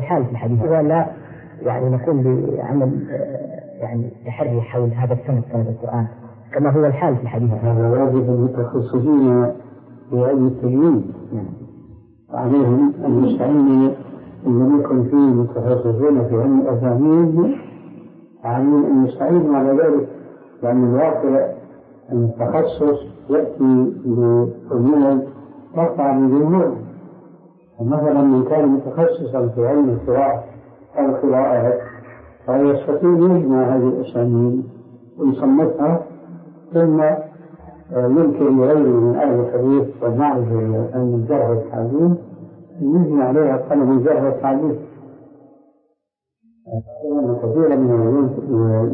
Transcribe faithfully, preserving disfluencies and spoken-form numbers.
الحال في الحديث ولا يعني نقوم بعمل يعني تحري حول هذا السند سند القرآن كما هو الحال في الحديث؟ هذا واجب المتخصصين في علم التجويد، عليهم أن يستعينوا إن لم يكن فيه متخصصون في علم الأسانيد، عليهم أن يستعينوا على ذلك، لأن الواقع أن التخصص يأتي بأمور تقع بالجمهور. مثلا من كان متخصصا في علم القراءة أو القراءات فيستطيع يجمع هذه الأسانيد ويصنفها، ثم يمكن لغيره من أهل الحديث والمعرفة أن الجرح والتعديل يجمع عليها قلم الجرح والتعديل. كثيرا من